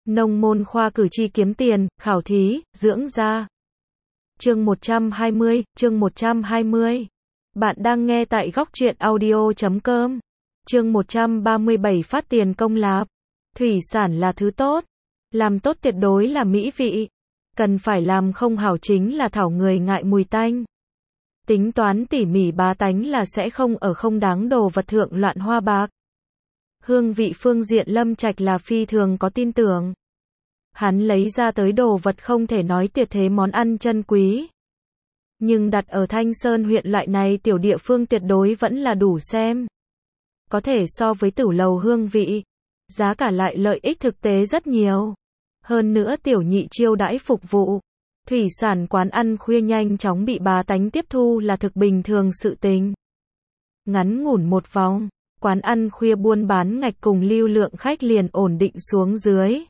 Nông môn khoa cử tri kiếm tiền, khảo thí, dưỡng da. Chương 120. Bạn đang nghe tại góc truyện audio.com. Chương 137 phát tiền công lạp. Thủy sản là thứ tốt. Làm tốt tuyệt đối là mỹ vị. Cần phải làm không hảo chính là thảo người ngại mùi tanh. Tính toán tỉ mỉ bá tánh là sẽ không ở không đáng đồ vật thượng loạn hoa bạc. Hương vị phương diện Lâm Trạch là phi thường có tin tưởng. Hắn lấy ra tới đồ vật không thể nói tuyệt thế món ăn chân quý. Nhưng đặt ở Thanh Sơn huyện loại này tiểu địa phương tuyệt đối vẫn là đủ xem. Có thể so với tử lầu hương vị. Giá cả lại lợi ích thực tế rất nhiều. Hơn nữa tiểu nhị chiêu đãi phục vụ. Thủy sản quán ăn khuya nhanh chóng bị bá tánh tiếp thu là thực bình thường sự tình. Ngắn ngủn một vòng, quán ăn khuya buôn bán ngạch cùng lưu lượng khách liền ổn định xuống dưới.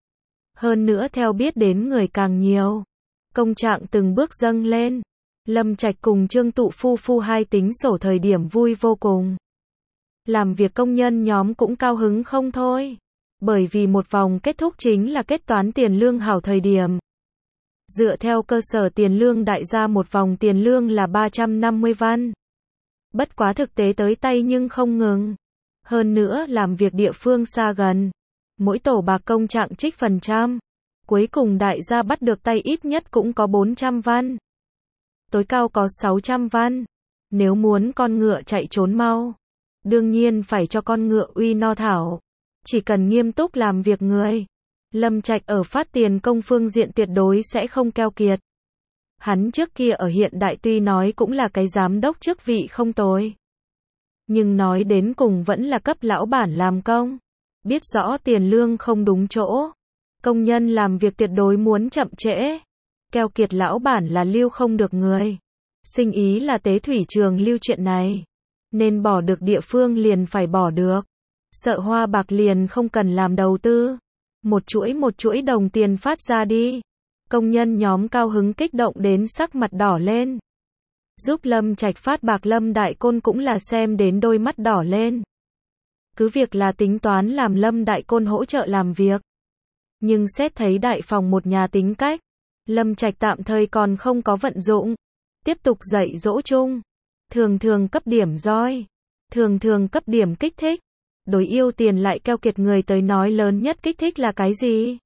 Hơn nữa theo biết đến người càng nhiều, công trạng từng bước dâng lên. Lâm Trạch cùng Trương Tụ phu hai tính sổ thời điểm vui vô cùng. Làm việc công nhân nhóm cũng cao hứng không thôi. Bởi vì một vòng kết thúc chính là kết toán tiền lương hảo thời điểm. Dựa theo cơ sở tiền lương đại gia một vòng tiền lương là 350 văn. Bất quá thực tế tới tay nhưng không ngừng. Hơn nữa làm việc địa phương xa gần. Mỗi tổ bạc công trạng trích phần trăm. Cuối cùng đại gia bắt được tay ít nhất cũng có 400 văn. Tối cao có 600 văn. Nếu muốn con ngựa chạy trốn mau, đương nhiên phải cho con ngựa uy no thảo. Chỉ cần nghiêm túc làm việc người. Lâm Trạch ở phát tiền công phương diện tuyệt đối sẽ không keo kiệt. Hắn trước kia ở hiện đại tuy nói cũng là cái giám đốc chức vị không tồi. Nhưng nói đến cùng vẫn là cấp lão bản làm công. Biết rõ tiền lương không đúng chỗ. Công nhân làm việc tuyệt đối muốn chậm trễ. Keo kiệt lão bản là lưu không được người. Sinh ý là tế thủy trường lưu chuyện này. Nên bỏ được địa phương liền phải bỏ được. Sợ hoa bạc liền không cần làm đầu tư. Một chuỗi đồng tiền phát ra đi. Công nhân nhóm cao hứng kích động đến sắc mặt đỏ lên. Giúp Lâm Trạch phát bạc Lâm Đại Côn cũng là xem đến đôi mắt đỏ lên. Cứ việc là tính toán làm Lâm Đại Côn hỗ trợ làm việc. Nhưng xét thấy đại phòng một nhà tính cách. Lâm Trạch tạm thời còn không có vận dụng. Tiếp tục dạy dỗ chung. Thường cấp điểm roi. Thường cấp điểm kích thích. Đối yêu tiền lại keo kiệt người tới nói lớn nhất kích thích là cái gì?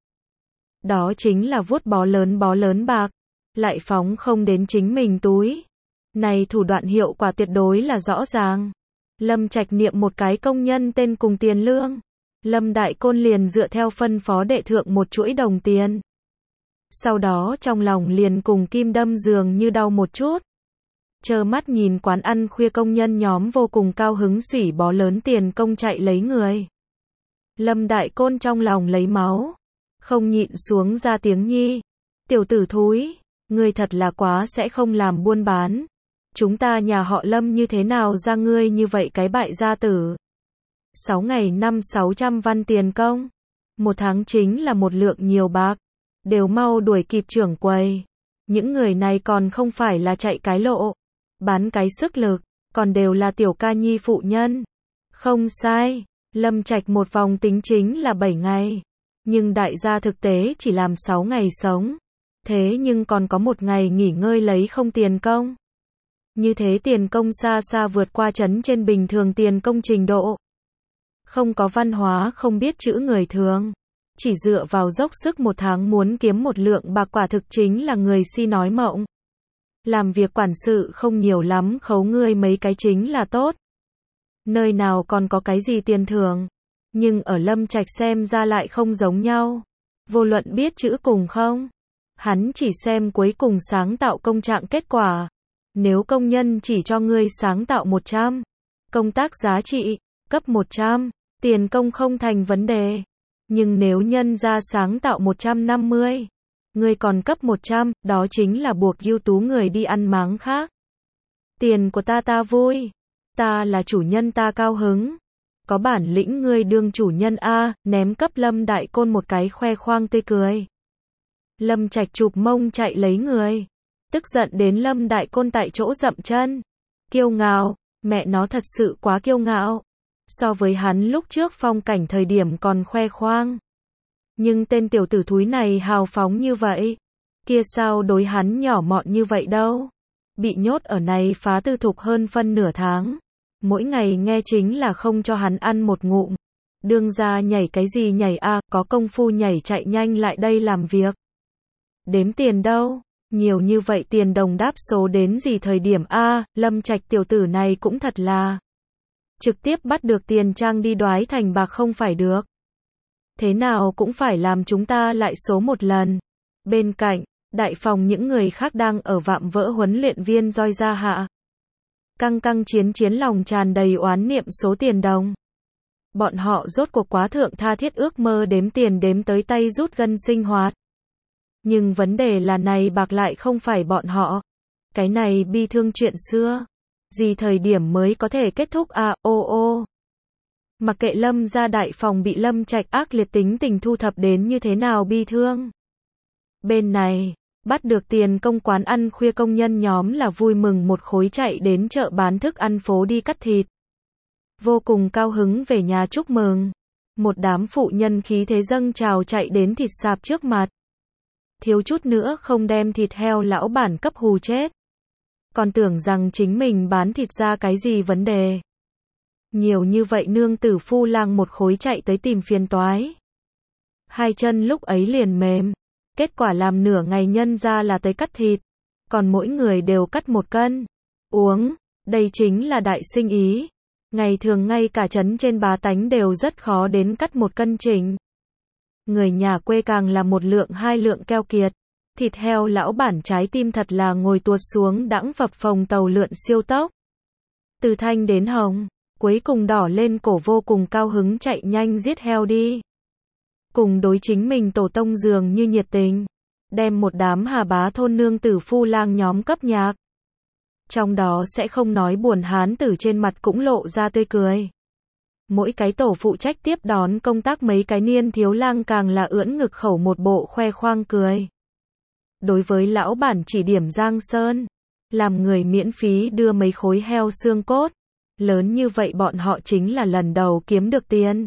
Đó chính là vuốt bó lớn bạc. Lại phóng không đến chính mình túi. Này thủ đoạn hiệu quả tuyệt đối là rõ ràng. Lâm Trạch niệm một cái công nhân tên cùng tiền lương. Lâm Đại Côn liền dựa theo phân phó đệ thượng một chuỗi đồng tiền. Sau đó trong lòng liền cùng kim đâm dường như đau một chút. Trơ mắt nhìn quán ăn khuya công nhân nhóm vô cùng cao hứng xủy bó lớn tiền công chạy lấy người. Lâm Đại Côn trong lòng lấy máu. Không nhịn xuống ra tiếng nhi. Tiểu tử thúi, ngươi thật là quá sẽ không làm buôn bán. Chúng ta nhà họ Lâm như thế nào ra ngươi như vậy cái bại gia tử. 6 ngày 500-600 văn tiền công. Một tháng chính là một lượng nhiều bạc. Đều mau đuổi kịp trưởng quầy. Những người này còn không phải là chạy cái lộ. Bán cái sức lực. Còn đều là tiểu ca nhi phụ nhân. Không sai. Lâm Trạch một vòng tính chính là 7 ngày. Nhưng đại gia thực tế chỉ làm 6 ngày sống. Thế nhưng còn có một ngày nghỉ ngơi lấy không tiền công. Như thế tiền công xa xa vượt qua trấn trên bình thường tiền công trình độ. Không có văn hóa không biết chữ người thường. Chỉ dựa vào dốc sức một tháng muốn kiếm một lượng bạc quả thực chính là người si nói mộng. Làm việc quản sự không nhiều lắm khấu ngươi mấy cái chính là tốt. Nơi nào còn có cái gì tiền thưởng. Nhưng ở Lâm Trạch xem ra lại không giống nhau. Vô luận biết chữ cùng không. Hắn chỉ xem cuối cùng sáng tạo công trạng kết quả. Nếu công nhân chỉ cho ngươi sáng tạo 100. Công tác giá trị, cấp 100. Tiền công không thành vấn đề. Nhưng nếu nhân ra sáng tạo 150. Ngươi còn cấp 100, đó chính là buộc ưu tú người đi ăn máng khác. Tiền của ta vui. Ta là chủ nhân ta cao hứng. Có bản lĩnh ngươi đương chủ nhân a, ném cấp Lâm Đại Côn một cái khoe khoang tươi cười. Lâm Trạch chụp mông chạy lấy người. Tức giận đến Lâm Đại Côn tại chỗ dậm chân. Kiêu ngạo, mẹ nó thật sự quá kiêu ngạo. So với hắn lúc trước phong cảnh thời điểm còn khoe khoang. Nhưng tên tiểu tử thúi này hào phóng như vậy, kia sao đối hắn nhỏ mọn như vậy đâu. Bị nhốt ở này phá tư thục hơn phân nửa tháng. Mỗi ngày nghe chính là không cho hắn ăn một ngụm. Đương ra nhảy cái gì nhảy a, có công phu nhảy chạy nhanh lại đây làm việc. Đếm tiền đâu, nhiều như vậy tiền đồng đáp số đến gì thời điểm a, Lâm Trạch tiểu tử này cũng thật là. Trực tiếp bắt được tiền trang đi đoái thành bạc không phải được. Thế nào cũng phải làm chúng ta lại số một lần. Bên cạnh, đại phòng những người khác đang ở vạm vỡ huấn luyện viên roi ra hạ. Căng căng chiến chiến lòng tràn đầy oán niệm số tiền đồng. Bọn họ rốt cuộc quá thượng tha thiết ước mơ đếm tiền đếm tới tay rút gân sinh hoạt. Nhưng vấn đề là này bạc lại không phải bọn họ. Cái này bi thương chuyện xưa. Gì thời điểm mới có thể kết thúc à, ô. Mặc kệ Lâm gia đại phòng bị Lâm Trạch ác liệt tính tình thu thập đến như thế nào bi thương. Bên này, bắt được tiền công quán ăn khuya công nhân nhóm là vui mừng một khối chạy đến chợ bán thức ăn phố đi cắt thịt. Vô cùng cao hứng về nhà chúc mừng. Một đám phụ nhân khí thế dâng trào chạy đến thịt sạp trước mặt. Thiếu chút nữa không đem thịt heo lão bản cấp hù chết. Còn tưởng rằng chính mình bán thịt ra cái gì vấn đề. Nhiều như vậy nương tử phu lang một khối chạy tới tìm phiền toái. Hai chân lúc ấy liền mềm. Kết quả làm nửa ngày nhân ra là tới cắt thịt. Còn mỗi người đều cắt 1 cân. Uống, đây chính là đại sinh ý. Ngày thường ngay cả trấn trên bá tánh đều rất khó đến cắt 1 cân chỉnh. Người nhà quê càng là 1 lượng 2 lượng keo kiệt. Thịt heo lão bản trái tim thật là ngồi tuột xuống đãng phập phồng tàu lượn siêu tốc. Từ thanh đến hồng, cuối cùng đỏ lên cổ vô cùng cao hứng chạy nhanh giết heo đi. Cùng đối chính mình tổ tông dường như nhiệt tình. Đem một đám Hà Bá thôn nương tử phu lang nhóm cấp nhạc. Trong đó sẽ không nói buồn hán tử trên mặt cũng lộ ra tươi cười. Mỗi cái tổ phụ trách tiếp đón công tác mấy cái niên thiếu lang càng là ưỡn ngực khẩu một bộ khoe khoang cười. Đối với lão bản chỉ điểm Giang Sơn, làm người miễn phí đưa mấy khối heo xương cốt. Lớn như vậy bọn họ chính là lần đầu kiếm được tiền.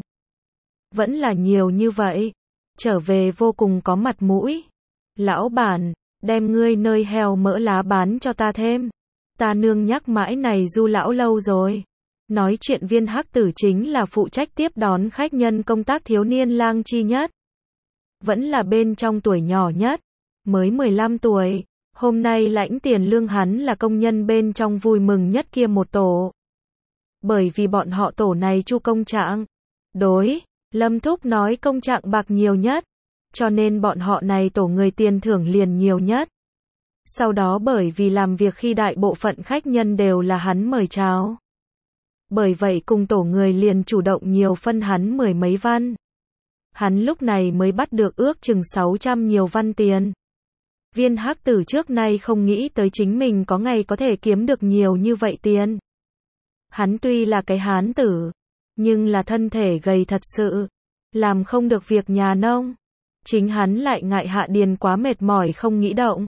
Vẫn là nhiều như vậy. Trở về vô cùng có mặt mũi. Lão bản, đem ngươi nơi heo mỡ lá bán cho ta thêm. Ta nương nhắc mãi này du lão lâu rồi. Nói chuyện viên hắc tử chính là phụ trách tiếp đón khách nhân công tác thiếu niên lang chi nhất. Vẫn là bên trong tuổi nhỏ nhất. Mới 15 tuổi. Hôm nay lãnh tiền lương hắn là công nhân bên trong vui mừng nhất kia một tổ. Bởi vì bọn họ tổ này chu công trạng. Đối, Lâm Thúc nói công trạng bạc nhiều nhất. Cho nên bọn họ này tổ người tiền thưởng liền nhiều nhất. Sau đó bởi vì làm việc khi đại bộ phận khách nhân đều là hắn mời chào. Bởi vậy cùng tổ người liền chủ động nhiều phân hắn 10 mấy văn. Hắn lúc này mới bắt được ước chừng 600 nhiều văn tiền. Viên hắc tử trước nay không nghĩ tới chính mình có ngày có thể kiếm được nhiều như vậy tiền. Hắn tuy là cái hán tử, nhưng là thân thể gầy thật sự, làm không được việc nhà nông. Chính hắn lại ngại hạ điền quá mệt mỏi không nghĩ động.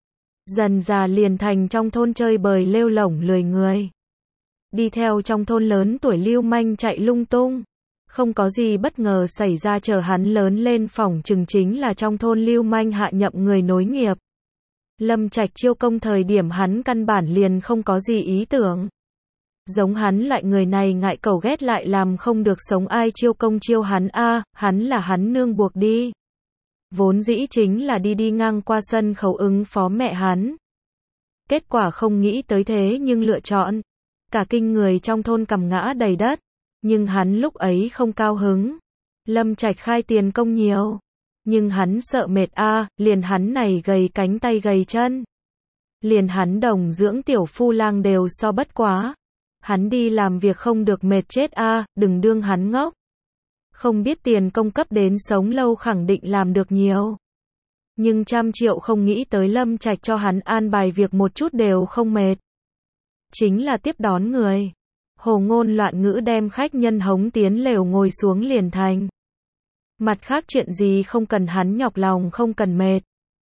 Dần già liền thành trong thôn chơi bời lêu lổng lười người. Đi theo trong thôn lớn tuổi lưu manh chạy lung tung. Không có gì bất ngờ xảy ra chờ hắn lớn lên phỏng chừng chính là trong thôn lưu manh hạ nhậm người nối nghiệp. Lâm Trạch chiêu công thời điểm hắn căn bản liền không có gì ý tưởng. Giống hắn loại người này ngại cầu ghét lại làm không được sống ai chiêu công chiêu hắn a, hắn là hắn nương buộc đi. Vốn dĩ chính là đi ngang qua sân khấu ứng phó mẹ hắn. Kết quả không nghĩ tới thế nhưng lựa chọn. Cả kinh người trong thôn cầm ngã đầy đất. Nhưng hắn lúc ấy không cao hứng. Lâm Trạch khai tiền công nhiều. Nhưng hắn sợ mệt a, liền hắn này gầy cánh tay gầy chân. Liền hắn đồng dưỡng tiểu phu lang đều so bất quá. Hắn đi làm việc không được mệt chết a, đừng đương hắn ngốc. Không biết tiền công cấp đến sống lâu khẳng định làm được nhiều. Nhưng 100 triệu không nghĩ tới Lâm Trạch cho hắn an bài việc một chút đều không mệt. Chính là tiếp đón người. Hồ ngôn loạn ngữ đem khách nhân hống tiến lều ngồi xuống liền thành. Mặt khác chuyện gì không cần hắn nhọc lòng không cần mệt.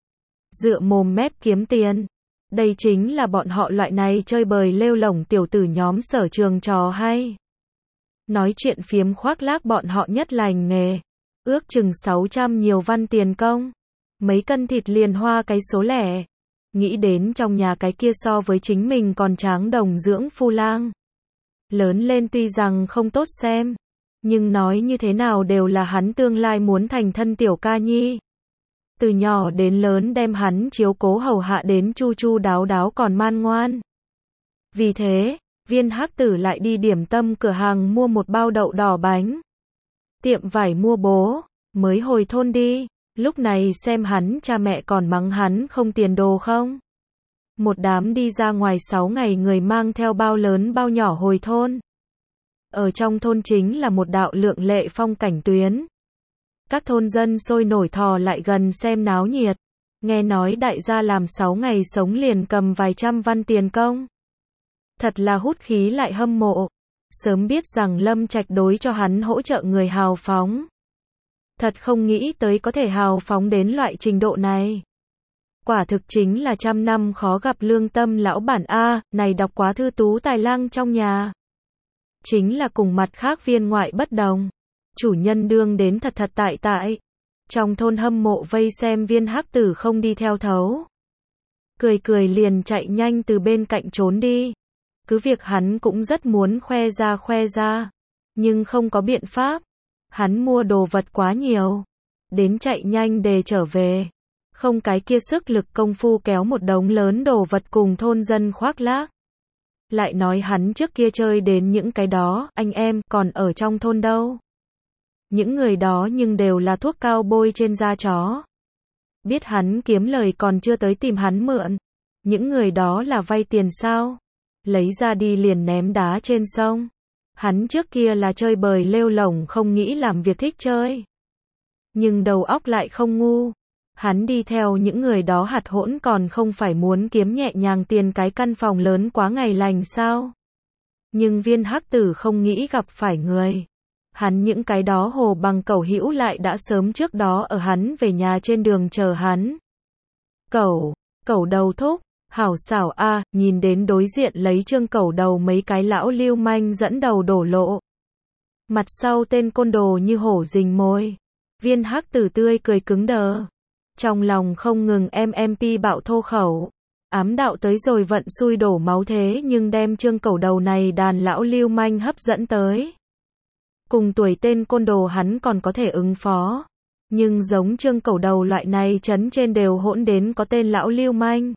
Dựa mồm mép kiếm tiền. Đây chính là bọn họ loại này chơi bời lêu lổng tiểu tử nhóm sở trường trò hay. Nói chuyện phiếm khoác lác bọn họ nhất lành nghề. ước chừng 600 nhiều văn tiền công. Mấy cân thịt liền hoa cái số lẻ. Nghĩ đến trong nhà cái kia so với chính mình còn tráng đồng dưỡng phu lang. Lớn lên tuy rằng không tốt xem, nhưng nói như thế nào đều là hắn tương lai muốn thành thân tiểu ca nhi. Từ nhỏ đến lớn đem hắn chiếu cố hầu hạ đến chu chu đáo đáo còn man ngoan. Vì thế, Viên Hắc Tử lại đi điểm tâm cửa hàng mua một bao đậu đỏ bánh. Tiệm vải mua bố, mới hồi thôn đi, lúc này xem hắn cha mẹ còn mắng hắn không tiền đồ không. Một đám đi ra ngoài 6 ngày người mang theo bao lớn bao nhỏ hồi thôn. Ở trong thôn chính là một đạo lượng lệ phong cảnh tuyến. Các thôn dân sôi nổi thò lại gần xem náo nhiệt. Nghe nói đại gia làm 6 ngày sống liền cầm vài trăm văn tiền công. Thật là hút khí lại hâm mộ. Sớm biết rằng Lâm Trạch đối cho hắn hỗ trợ người hào phóng. Thật không nghĩ tới có thể hào phóng đến loại trình độ này. Quả thực chính là trăm năm khó gặp lương tâm lão bản A, này đọc quá thư tú tài lang trong nhà. Chính là cùng mặt khác viên ngoại bất đồng. Chủ nhân đương đến thật thật tại tại. Trong thôn hâm mộ vây xem Viên Hắc Tử không đi theo thấu. Cười cười liền chạy nhanh từ bên cạnh trốn đi. Cứ việc hắn cũng rất muốn khoe ra. Nhưng không có biện pháp. Hắn mua đồ vật quá nhiều. Đến chạy nhanh để trở về. Không cái kia sức lực công phu kéo một đống lớn đồ vật cùng thôn dân khoác lác. Lại nói hắn trước kia chơi đến những cái đó, anh em còn ở trong thôn đâu. Những người đó nhưng đều là thuốc cao bôi trên da chó. Biết hắn kiếm lời còn chưa tới tìm hắn mượn. Những người đó là vay tiền sao? Lấy ra đi liền ném đá trên sông. Hắn trước kia là chơi bời lêu lổng không nghĩ làm việc thích chơi. Nhưng đầu óc lại không ngu. Hắn đi theo những người đó hạt hỗn còn không phải muốn kiếm nhẹ nhàng tiền cái căn phòng lớn quá ngày lành sao. Nhưng Viên Hắc Tử không nghĩ gặp phải người. Hắn những cái đó hồ bằng cẩu hữu lại đã sớm trước đó ở hắn về nhà trên đường chờ hắn. Cẩu đầu thúc, hảo xảo a, nhìn đến đối diện lấy Trương Cẩu đầu mấy cái lão lưu manh dẫn đầu đổ lộ. Mặt sau tên côn đồ như hổ rình mồi. Viên Hắc Tử tươi cười cứng đờ. Trong lòng không ngừng MP bạo thô khẩu. Ám đạo tới rồi vận xui đổ máu thế nhưng đem Trương Cẩu đầu này đàn lão lưu manh hấp dẫn tới. Cùng tuổi tên côn đồ hắn còn có thể ứng phó. Nhưng giống Trương Cẩu đầu loại này trấn trên đều hỗn đến có tên lão lưu manh.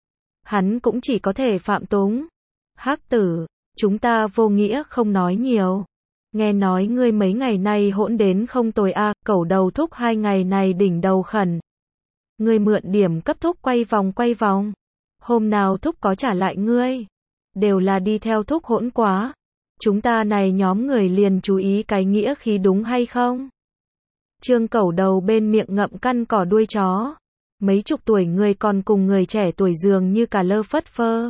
Hắn cũng chỉ có thể phạm túng. Hắc Tử, chúng ta vô nghĩa không nói nhiều. Nghe nói ngươi mấy ngày nay hỗn đến không tồi a, Cẩu đầu thúc 2 ngày này đỉnh đầu khẩn. Ngươi mượn điểm cấp thúc quay vòng. Hôm nào thúc có trả lại ngươi. Đều là đi theo thúc hỗn quá. Chúng ta này nhóm người liền chú ý cái nghĩa khí đúng hay không? Trương Cẩu đầu bên miệng ngậm căn cỏ đuôi chó. Mấy chục tuổi người còn cùng người trẻ tuổi dường như cả lơ phất phơ.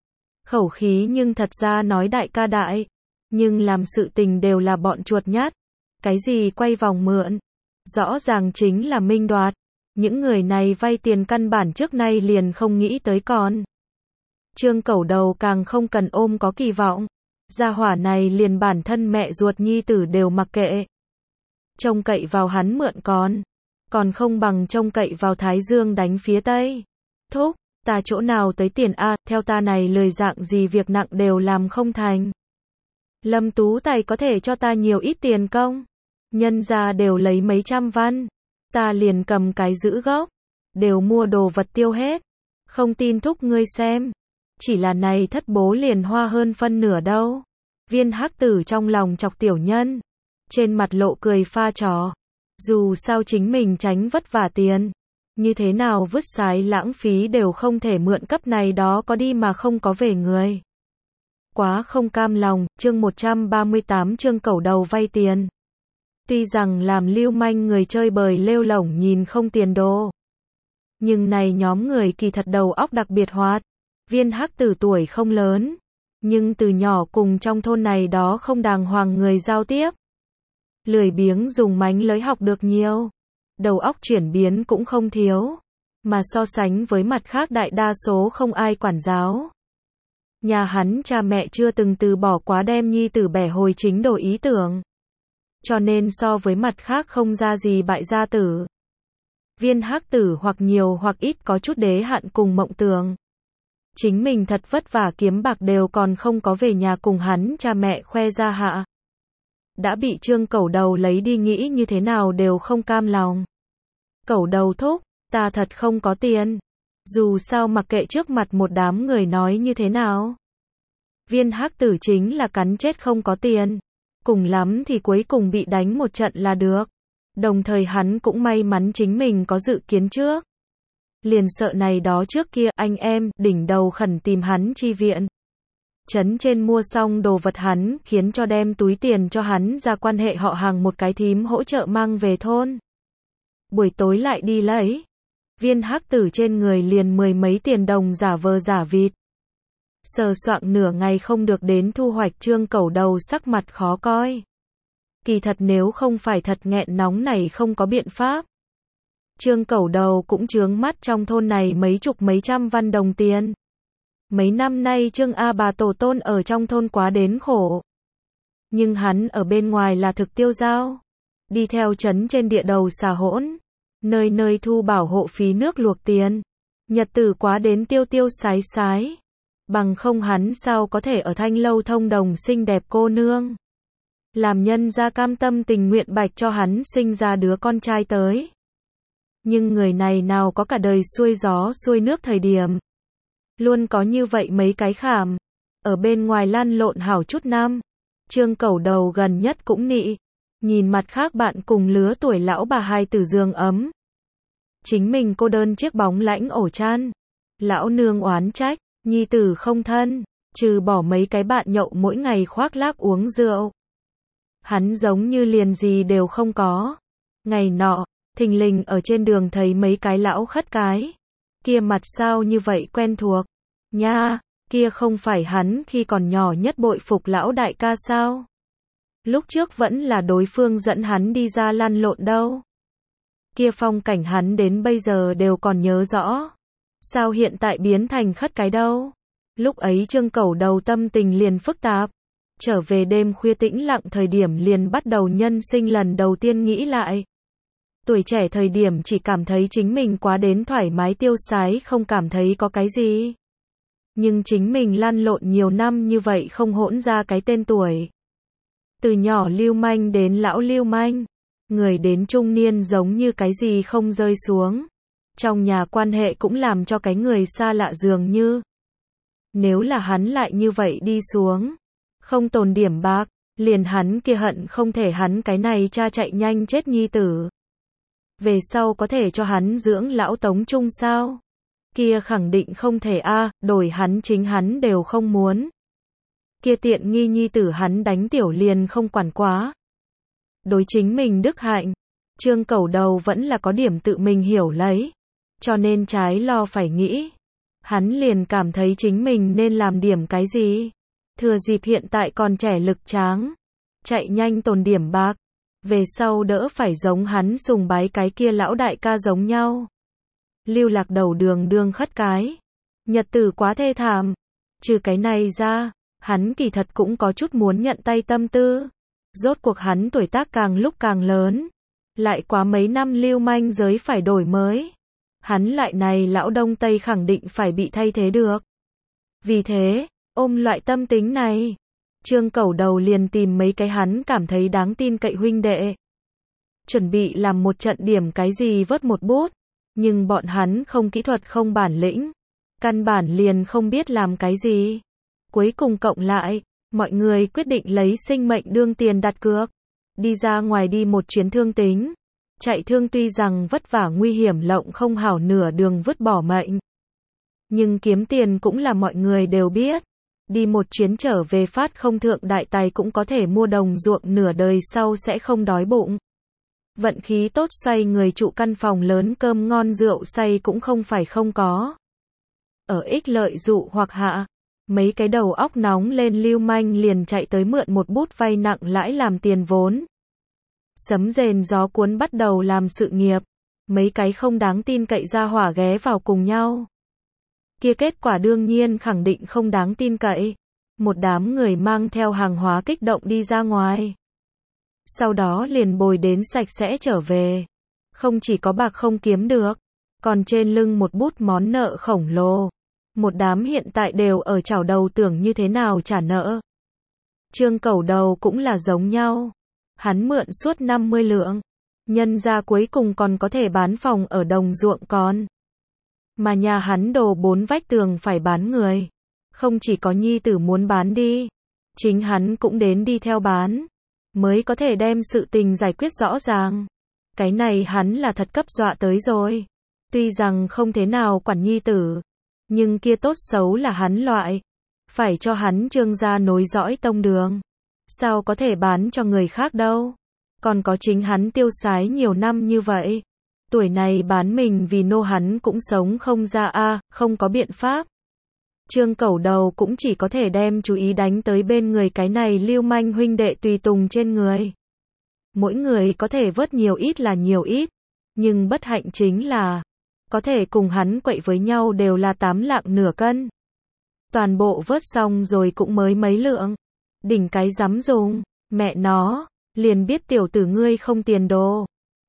Khẩu khí nhưng thật ra nói đại ca đại. Nhưng làm sự tình đều là bọn chuột nhát. Cái gì quay vòng mượn? Rõ ràng chính là minh đoạt. Những người này vay tiền căn bản trước nay liền không nghĩ tới còn. Trương Cẩu đầu càng không cần ôm có kỳ vọng. Gia hỏa này liền bản thân mẹ ruột nhi tử đều mặc kệ. Trông cậy vào hắn mượn còn không bằng trông cậy vào Thái Dương đánh phía Tây. Thúc, ta chỗ nào tới tiền a, theo ta này lời dạng gì việc nặng đều làm không thành. Lâm Tú Tài có thể cho ta nhiều ít tiền công. Nhân ra đều lấy mấy trăm văn. Ta liền cầm cái giữ gốc. Đều mua đồ vật tiêu hết. Không tin thúc ngươi xem. Chỉ là này thất bố liền hoa hơn phân nửa đâu. Viên Hắc Tử trong lòng chọc tiểu nhân. Trên mặt lộ cười pha trò. Dù sao chính mình tránh vất vả tiền. Như thế nào vứt sái lãng phí đều không thể mượn cấp này đó có đi mà không có về người. Quá không cam lòng, chương 138 Trương Cẩu đầu vay tiền. Tuy rằng làm lưu manh người chơi bời lêu lổng nhìn không tiền đồ. Nhưng này nhóm người kỳ thật đầu óc đặc biệt hoạt. Viên Hắc Tử tuổi không lớn. Nhưng từ nhỏ cùng trong thôn này đó không đàng hoàng người giao tiếp. Lười biếng dùng mánh lới học được nhiều. Đầu óc chuyển biến cũng không thiếu. Mà so sánh với mặt khác đại đa số không ai quản giáo. Nhà hắn cha mẹ chưa từng từ bỏ quá đem nhi tử bẻ hồi chính đồ ý tưởng. cho nên so với mặt khác không ra gì bại gia tử. Viên Hắc Tử hoặc nhiều hoặc ít có chút đế hạn cùng Mộng Tường. Chính mình thật vất vả kiếm bạc đều còn không có về nhà cùng hắn cha mẹ khoe ra hạ. Đã bị Trương Cẩu Đầu lấy đi nghĩ như thế nào đều không cam lòng. Cẩu Đầu thúc, ta thật không có tiền. Dù sao mặc kệ trước mặt một đám người nói như thế nào. Viên Hắc Tử chính là cắn chết không có tiền. Cùng lắm thì cuối cùng bị đánh một trận là được. Đồng thời hắn cũng may mắn chính mình có dự kiến trước. Liền sợ này đó trước kia anh em đỉnh đầu khẩn tìm hắn chi viện. Trấn trên mua xong đồ vật hắn khiến cho đem túi tiền cho hắn ra quan hệ họ hàng một cái thím hỗ trợ mang về thôn. Buổi tối lại đi lấy. Viên Hắc Tử trên người liền 10 mấy tiền đồng giả vờ giả vịt. Sờ soạng nửa ngày không được đến thu hoạch, Trương Cẩu Đầu sắc mặt khó coi. Kỳ thật nếu không phải thật nghẹn nóng này không có biện pháp. Trương Cẩu Đầu cũng chướng mắt trong thôn này mấy chục mấy trăm văn đồng tiền. Mấy năm nay Trương A bà tổ tôn ở trong thôn quá đến khổ. Nhưng hắn ở bên ngoài là thực tiêu dao. Đi theo trấn trên địa đầu xà hỗn. Nơi nơi thu bảo hộ phí nước luộc tiền. Nhật tử quá đến tiêu tiêu sái sái. Bằng không hắn sao có thể ở Thanh Lâu thông đồng xinh đẹp cô nương. Làm nhân ra cam tâm tình nguyện bạch cho hắn sinh ra đứa con trai tới. Nhưng người này nào có cả đời xuôi gió xuôi nước thời điểm. Luôn có như vậy mấy cái khảm. Ở bên ngoài lăn lộn hảo chút năm. Trương Cẩu Đầu gần nhất cũng nị. Nhìn mặt khác bạn cùng lứa tuổi lão bà hai tử giường ấm. Chính mình cô đơn chiếc bóng lãnh ổ chăn. Lão nương oán trách, nhi tử không thân. Trừ bỏ mấy cái bạn nhậu mỗi ngày khoác lác uống rượu. Hắn giống như liền gì đều không có. Ngày nọ, thình lình ở trên đường thấy mấy cái lão khất cái. Kia mặt sao như vậy quen thuộc. Nha, kia không phải hắn khi còn nhỏ nhất bội phục lão đại ca sao? Lúc trước vẫn là đối phương dẫn hắn đi ra lăn lộn đâu. Kia phong cảnh hắn đến bây giờ đều còn nhớ rõ. Sao hiện tại biến thành khất cái đâu? Lúc ấy Trương Cẩu Đầu tâm tình liền phức tạp. Trở về đêm khuya tĩnh lặng thời điểm liền bắt đầu nhân sinh lần đầu tiên nghĩ lại. Tuổi trẻ thời điểm chỉ cảm thấy chính mình quá đến thoải mái tiêu sái, không cảm thấy có cái gì. Nhưng chính mình lăn lộn nhiều năm như vậy không hỗn ra cái tên tuổi. Từ nhỏ lưu manh đến lão lưu manh. Người đến trung niên giống như cái gì không rơi xuống. Trong nhà quan hệ cũng làm cho cái người xa lạ dường như. Nếu là hắn lại như vậy đi xuống. Không tồn điểm bạc. Liền hắn kia hận không thể hắn cái này cha chạy nhanh chết nhi tử. Về sau có thể cho hắn dưỡng lão tống trung sao? Kia khẳng định không thể a, đổi hắn chính hắn đều không muốn. Kia tiện nghi nhi tử hắn đánh tiểu liền không quản quá. Đối chính mình đức hạnh, Trương Cẩu Đầu vẫn là có điểm tự mình hiểu lấy. Cho nên trái lo phải nghĩ. Hắn liền cảm thấy chính mình nên làm điểm cái gì. Thừa dịp hiện tại còn trẻ lực tráng. Chạy nhanh tồn điểm bạc. Về sau đỡ phải giống hắn sùng bái cái kia lão đại ca giống nhau. Lưu lạc đầu đường đương khất cái. Nhật tử quá thê thảm. Trừ cái này ra, hắn kỳ thật cũng có chút muốn nhận tay tâm tư. Rốt cuộc hắn tuổi tác càng lúc càng lớn. Lại quá mấy năm lưu manh giới phải đổi mới. Hắn lại này lão đông tây khẳng định phải bị thay thế được. Vì thế, ôm loại tâm tính này, Trương Cẩu Đầu liền tìm mấy cái hắn cảm thấy đáng tin cậy huynh đệ. Chuẩn bị làm một trận điểm cái gì vớt một bút. Nhưng bọn hắn không kỹ thuật không bản lĩnh. Căn bản liền không biết làm cái gì. Cuối cùng cộng lại, mọi người quyết định lấy sinh mệnh đương tiền đặt cược. Đi ra ngoài đi một chuyến thương tính. Chạy thương tuy rằng vất vả nguy hiểm lộng không hảo nửa đường vứt bỏ mệnh. Nhưng kiếm tiền cũng là mọi người đều biết. Đi một chuyến trở về phát không thượng đại tài cũng có thể mua đồng ruộng nửa đời sau sẽ không đói bụng. Vận khí tốt xoay người trụ căn phòng lớn cơm ngon rượu say cũng không phải không có. Ở ích lợi dụ hoặc hạ, mấy cái đầu óc nóng lên lưu manh liền chạy tới mượn một bút vay nặng lãi làm tiền vốn. Sấm rền gió cuốn bắt đầu làm sự nghiệp. Mấy cái không đáng tin cậy ra hỏa ghé vào cùng nhau. Kia kết quả đương nhiên khẳng định không đáng tin cậy. Một đám người mang theo hàng hóa kích động đi ra ngoài. sau đó liền bồi đến sạch sẽ trở về. Không chỉ có bạc không kiếm được, còn trên lưng một bút món nợ khổng lồ. Một đám hiện tại đều ở chảo đầu tưởng như thế nào trả nợ. Trương Cẩu Đầu cũng là giống nhau. Hắn mượn suốt 50 lượng. Nhân ra cuối cùng còn có thể bán phòng ở đồng ruộng con. Mà nhà hắn đồ 4 vách tường phải bán người. Không chỉ có nhi tử muốn bán đi, chính hắn cũng đến đi theo bán, mới có thể đem sự tình giải quyết rõ ràng. Cái này hắn là thật cấp dọa tới rồi. Tuy rằng không thế nào quản nhi tử, nhưng kia tốt xấu là hắn loại. Phải cho hắn Trương gia nối dõi tông đường. Sao có thể bán cho người khác đâu. Còn có chính hắn tiêu xái nhiều năm như vậy. Tuổi này bán mình vì nô hắn cũng sống không ra a, không có biện pháp. Trương Cẩu Đầu cũng chỉ có thể đem chú ý đánh tới bên người cái này lưu manh huynh đệ tùy tùng trên người. Mỗi người có thể vớt nhiều ít là nhiều ít, nhưng bất hạnh chính là có thể cùng hắn quậy với nhau đều là 8 lạng nửa cân. Toàn bộ vớt xong rồi cũng mới mấy lượng. Đỉnh cái dám dùng, mẹ nó, liền biết tiểu tử ngươi không tiền đồ.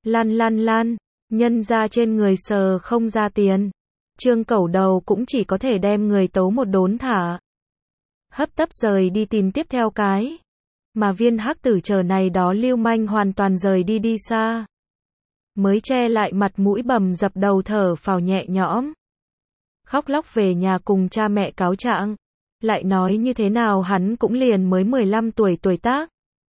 Lăn, nhân ra trên người sờ không ra tiền. Trương Cẩu Đầu cũng chỉ có thể đem người tấu một đốn thả. Hấp tấp rời đi tìm tiếp theo cái. Mà Viên Hắc Tử chờ này đó lưu manh hoàn toàn rời đi xa. Mới che lại mặt mũi bầm dập đầu thở phào nhẹ nhõm. Khóc lóc về nhà cùng cha mẹ cáo trạng. Lại nói như thế nào hắn cũng liền mới 15 tuổi tác.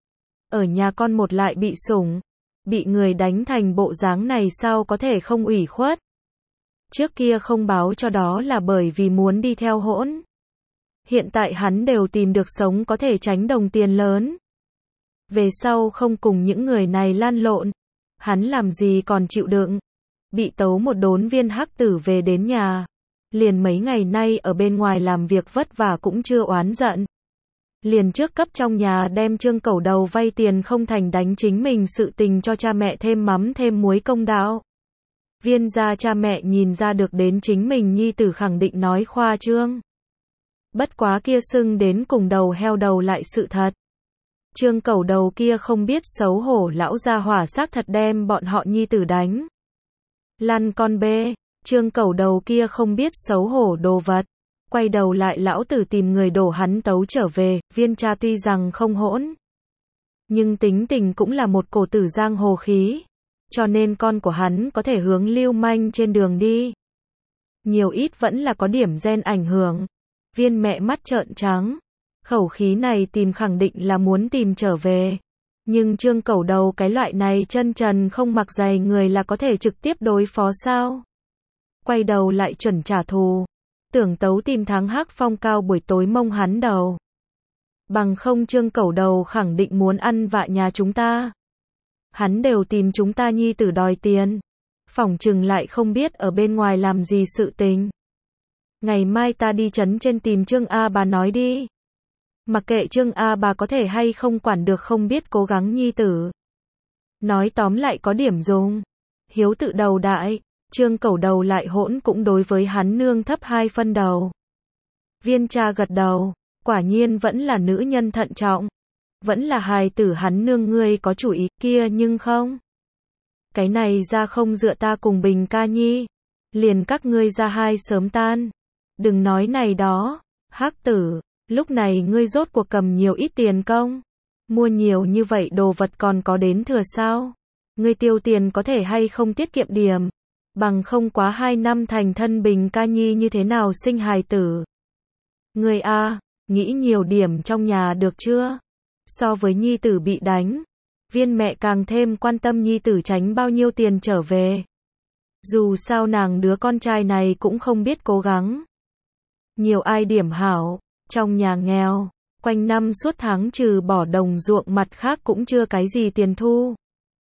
Ở nhà con một lại bị sủng. Bị người đánh thành bộ dáng này sao có thể không ủy khuất. Trước kia không báo cho đó là bởi vì muốn đi theo hỗn. Hiện tại hắn đều tìm được sống có thể tránh đồng tiền lớn. Về sau không cùng những người này lan lộn. Hắn làm gì còn chịu đựng. Bị tấu một đốn Viên Hắc Tử về đến nhà. Liền mấy ngày nay ở bên ngoài làm việc vất vả cũng chưa oán giận. Liền trước cấp trong nhà đem Trương Cẩu Đầu vay tiền không thành đánh chính mình sự tình cho cha mẹ thêm mắm thêm muối công đạo. Viên gia cha mẹ nhìn ra được đến chính mình nhi tử khẳng định nói khoa trương. Bất quá kia sưng đến cùng đầu heo đầu lại sự thật. Trương Cẩu Đầu kia không biết xấu hổ lão gia hỏa xác thật đem bọn họ nhi tử đánh. Lăn con bê, Trương Cẩu Đầu kia không biết xấu hổ đồ vật. Quay đầu lại lão tử tìm người đổ hắn tấu trở về, Viên cha tuy rằng không hỗn. Nhưng tính tình cũng là một cổ tử giang hồ khí. Cho nên con của hắn có thể hướng lưu manh trên đường đi. Nhiều ít vẫn là có điểm gen ảnh hưởng. Viên mẹ mắt trợn trắng. Khẩu khí này tìm khẳng định là muốn tìm trở về. Nhưng Trương Cẩu Đầu cái loại này chân trần không mặc giày người là có thể trực tiếp đối phó sao? Quay đầu lại chuẩn trả thù. Tưởng tấu tìm Tháng Hắc Phong cao buổi tối mông hắn đầu. Bằng không Trương Cẩu Đầu khẳng định muốn ăn vạ nhà chúng ta. Hắn đều tìm chúng ta nhi tử đòi tiền. Phỏng chừng lại không biết ở bên ngoài làm gì sự tình. Ngày mai ta đi trấn trên tìm Trương A bà nói đi. Mặc kệ Trương A bà có thể hay không quản được không biết cố gắng nhi tử. Nói tóm lại có điểm dùng. Hiếu tự đầu đại. Trương Cẩu Đầu lại hỗn cũng đối với hắn nương thấp 2 phân đầu. Viên cha gật đầu. Quả nhiên vẫn là nữ nhân thận trọng. Vẫn là hài tử hắn nương ngươi có chủ ý kia nhưng không. Cái này ra không dựa ta cùng Bình ca nhi. Liền các ngươi ra hai sớm tan. Đừng nói này đó. Hắc Tử, lúc này ngươi rốt cuộc cầm nhiều ít tiền công. Mua nhiều như vậy đồ vật còn có đến thừa sao. Ngươi tiêu tiền có thể hay không tiết kiệm điểm. Bằng không quá 2 năm thành thân Bình ca nhi như thế nào sinh hài tử. Ngươi a, nghĩ nhiều điểm trong nhà được chưa? So với nhi tử bị đánh, Viên mẹ càng thêm quan tâm nhi tử tránh bao nhiêu tiền trở về. Dù sao nàng đứa con trai này cũng không biết cố gắng. Nhiều ai điểm hảo, trong nhà nghèo, quanh năm suốt tháng trừ bỏ đồng ruộng mặt khác cũng chưa cái gì tiền thu.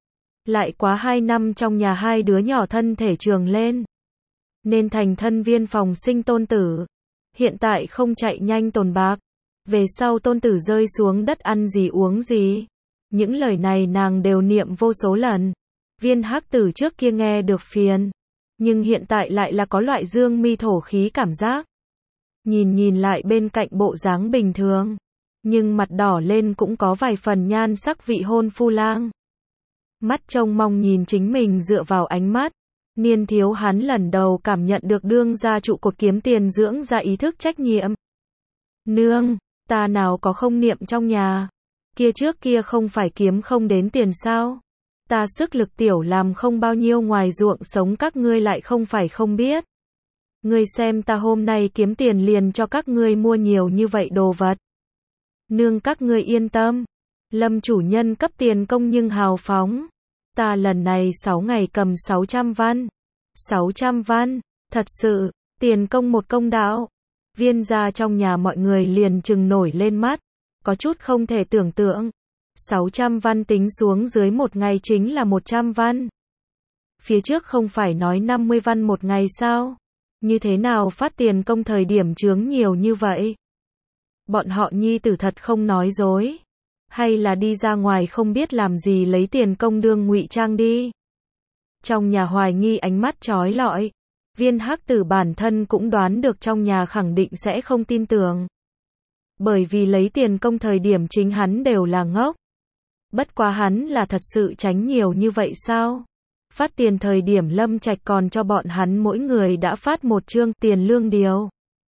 Lại quá 2 năm trong nhà hai đứa nhỏ thân thể trường lên. Nên thành thân Viên phòng sinh tôn tử. Hiện tại không chạy nhanh tồn bạc. Về sau tôn tử rơi xuống đất ăn gì uống gì. Những lời này nàng đều niệm vô số lần. Viên Hắc Tử trước kia nghe được phiền. Nhưng hiện tại lại là có loại dương mi thổ khí cảm giác. Nhìn lại bên cạnh bộ dáng bình thường. nhưng mặt đỏ lên cũng có vài phần nhan sắc vị hôn phu lang. Mắt trông mong nhìn chính mình dựa vào ánh mắt. Niên thiếu hắn lần đầu cảm nhận được đương gia trụ cột kiếm tiền dưỡng ra ý thức trách nhiệm. Nương, ta nào có không niệm trong nhà. Kia trước kia không phải kiếm không đến tiền sao? Ta sức lực tiểu làm không bao nhiêu ngoài ruộng sống các ngươi lại không phải không biết. Ngươi xem ta hôm nay kiếm tiền liền cho các ngươi mua nhiều như vậy đồ vật. Nương các ngươi yên tâm. Lâm chủ nhân cấp tiền công nhưng hào phóng. Ta lần này 6 ngày cầm 600 văn. 600 văn, thật sự, tiền công một công đạo. Viên gia trong nhà mọi người liền trừng nổi lên mắt. Có chút không thể tưởng tượng. 600 văn tính xuống dưới một ngày chính là 100 văn. Phía trước không phải nói 50 văn một ngày sao? Như thế nào phát tiền công thời điểm chướng nhiều như vậy? Bọn họ nhi tử thật không nói dối. Hay là đi ra ngoài không biết làm gì lấy tiền công đương ngụy trang đi. Trong nhà hoài nghi ánh mắt chói lọi. Viên hắc tử bản thân cũng đoán được trong nhà khẳng định sẽ không tin tưởng. Bởi vì lấy tiền công thời điểm chính hắn đều là ngốc. Bất quá hắn là thật sự tránh nhiều như vậy sao? Phát tiền thời điểm Lâm Trạch còn cho bọn hắn mỗi người đã phát một chương tiền lương điều.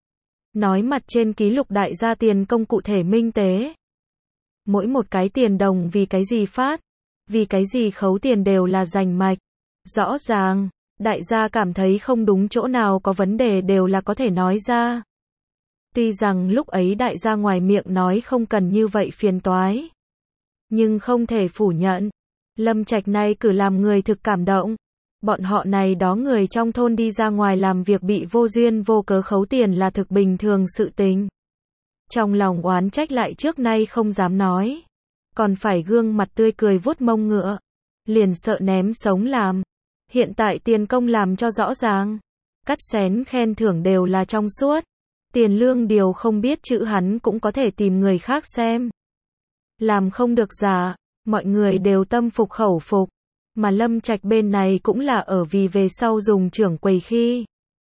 Nói mặt trên ký lục đại gia tiền công cụ thể minh tế. Mỗi một cái tiền đồng vì cái gì phát, vì cái gì khấu tiền đều là rành mạch. Rõ ràng, đại gia cảm thấy không đúng chỗ nào có vấn đề đều là có thể nói ra. Tuy rằng lúc ấy đại gia ngoài miệng nói không cần như vậy phiền toái. Nhưng không thể phủ nhận. Lâm Trạch này cử làm người thực cảm động. Bọn họ này đó người trong thôn đi ra ngoài làm việc bị vô duyên vô cớ khấu tiền là thực bình thường sự tình. Trong lòng oán trách lại trước nay không dám nói. Còn phải gương mặt tươi cười vuốt mông ngựa. Liền sợ ném sống làm. Hiện tại tiền công làm cho rõ ràng. Cắt xén khen thưởng đều là trong suốt. Tiền lương điều không biết chữ hắn cũng có thể tìm người khác xem. Làm không được giả, mọi người đều tâm phục khẩu phục. Mà Lâm Trạch bên này cũng là ở vì về sau dùng trưởng quầy khi.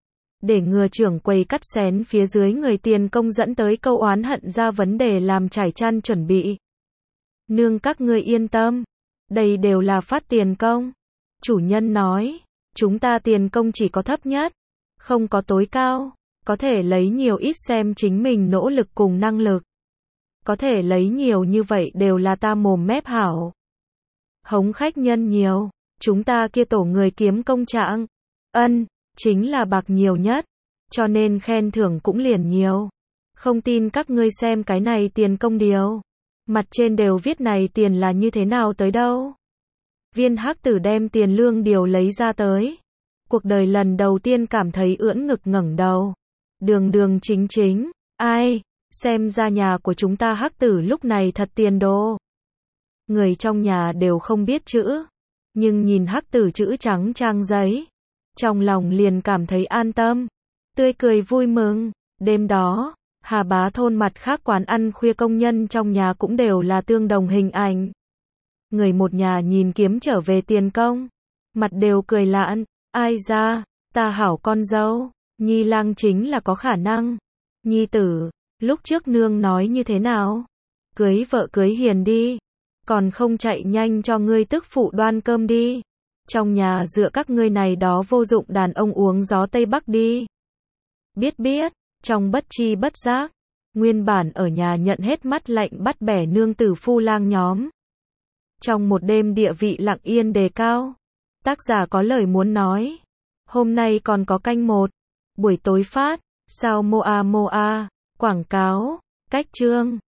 Để ngừa trưởng quầy cắt xén phía dưới người tiền công dẫn tới câu oán hận ra vấn đề làm trải chăn chuẩn bị. Nương các ngươi yên tâm. Đây đều là phát tiền công. Chủ nhân nói, chúng ta tiền công chỉ có thấp nhất, không có tối cao. Có thể lấy nhiều ít xem chính mình nỗ lực cùng năng lực. Có thể lấy nhiều như vậy đều là ta mồm mép hảo. Hống khách nhân nhiều, chúng ta kia tổ người kiếm công trạng. Chính là bạc nhiều nhất, cho nên khen thưởng cũng liền nhiều. Không tin các ngươi xem cái này tiền công điều. Mặt trên đều viết này tiền là như thế nào tới đâu. Viên hắc tử đem tiền lương điều lấy ra tới. Cuộc đời lần đầu tiên cảm thấy ưỡn ngực ngẩng đầu. Đường đường chính chính, ai, xem ra nhà của chúng ta hắc tử lúc này thật tiền đồ. Người trong nhà đều không biết chữ, nhưng nhìn hắc tử chữ trắng trang giấy, trong lòng liền cảm thấy an tâm, tươi cười vui mừng. Đêm đó, Hà Bá thôn mặt khác quán ăn khuya công nhân trong nhà cũng đều là tương đồng hình ảnh. Người một nhà nhìn kiếm trở về tiền công, mặt đều cười lạn, ai ra, ta hảo con dâu. Nhi lang chính là có khả năng. Nhi tử, lúc trước nương nói như thế nào? Cưới vợ cưới hiền đi. Còn không chạy nhanh cho ngươi tức phụ đoan cơm đi. Trong nhà dựa các ngươi này đó vô dụng đàn ông uống gió Tây Bắc đi. Biết, trong bất chi bất giác. Nguyên bản ở nhà nhận hết mắt lạnh bắt bẻ nương tử phu lang nhóm. Trong một đêm địa vị lặng yên đề cao. Tác giả có lời muốn nói. Hôm nay còn có canh 1. Buổi tối phát, sao moa, quảng cáo, cách chương.